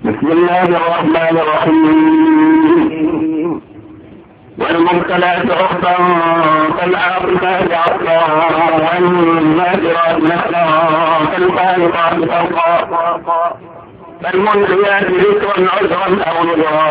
بسم الله الرحمن الرحيم. والمرسلات عرفا فالعاصفات عصفا والناشرات نشرا فالفارقات فرقا فالملقيات ذكرا عذرا او نذرا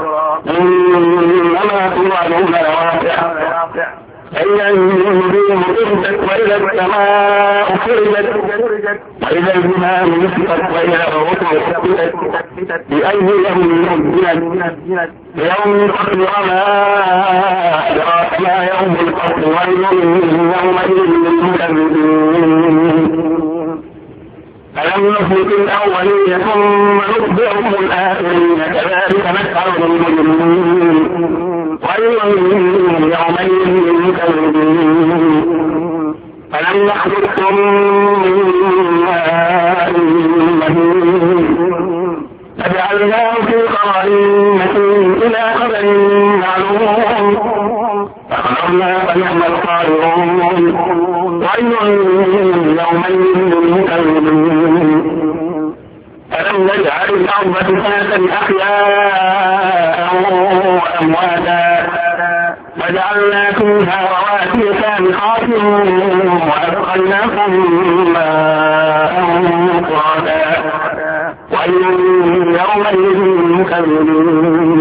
انما توعدون لواقع فإذا النجوم طرقت وإذا السماء فرجت وإذا الجبال نسفت وإذا الرسل فتت بأي يوم نزلت يوم الفصل وما أدراك ما يوم الفصل ويل يومئذ للمكذبين. ألم نهلك الأولين ثم نتبعهم الآخرين كذلك نفعل بالمجرمين ويل يومئذ للمكذبين. ألم نخلقكم من ماء مهين فجعلناه في قرار مكين إلى قدر معلوم فخلقنا فنعم القادرون ويل يومئذ للمكذبين. ألم نجعل الأرض كفاتا أحياء وأمواتا وجعلنا فيها رواسي سابقات وأدخلناكم ماء فراتا ويل يومئذ للمكذبين.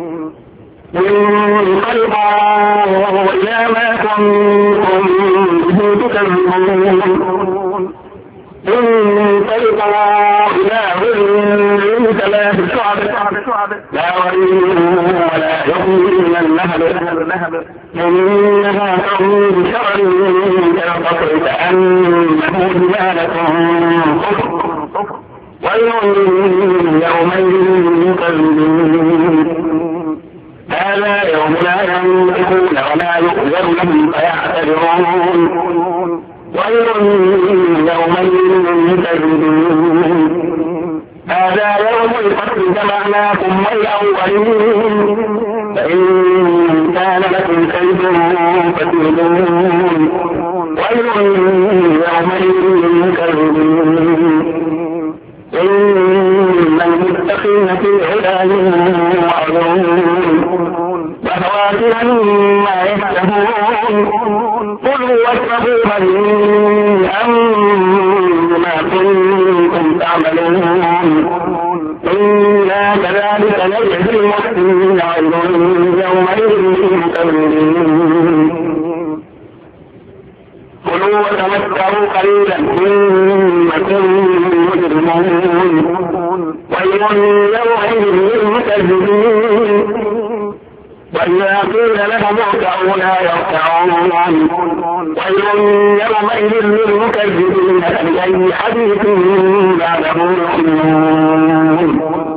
انقلبوا إلى ما كنتم به تكذبون انطلقوا إلى ظل ثلاث شعب لا ظل ولا يغني من اللهب إنها ترمي بشرر كالقصر كأنه جمالة صفر ويل يومئذ للمكذبين. هذا يوم لا ينطقون ولا يؤذن لهم فيعتذرون ويل يومئذ للمكذبين. هذا يوم الفصل جمعناكم والأولين فإن كان لكم كيد فكيدون ويل يومئذ للمكذبين. إن المتقين في عداد وعيون وفواكه مما يشتهون كلوا واشربوا هنيئا بما كنتم تعملون إنا كذلك نجزي المحسنين ويل يومئذ للمكذبين. كلوا وتمتعوا قليلا إنكم مجرمون ويل يومئذ للمكذبين. وإذا قيل لهم اركعوا لا يركعون ويل يومئذ للمكذبين فبأي حديث بعده يؤمنون.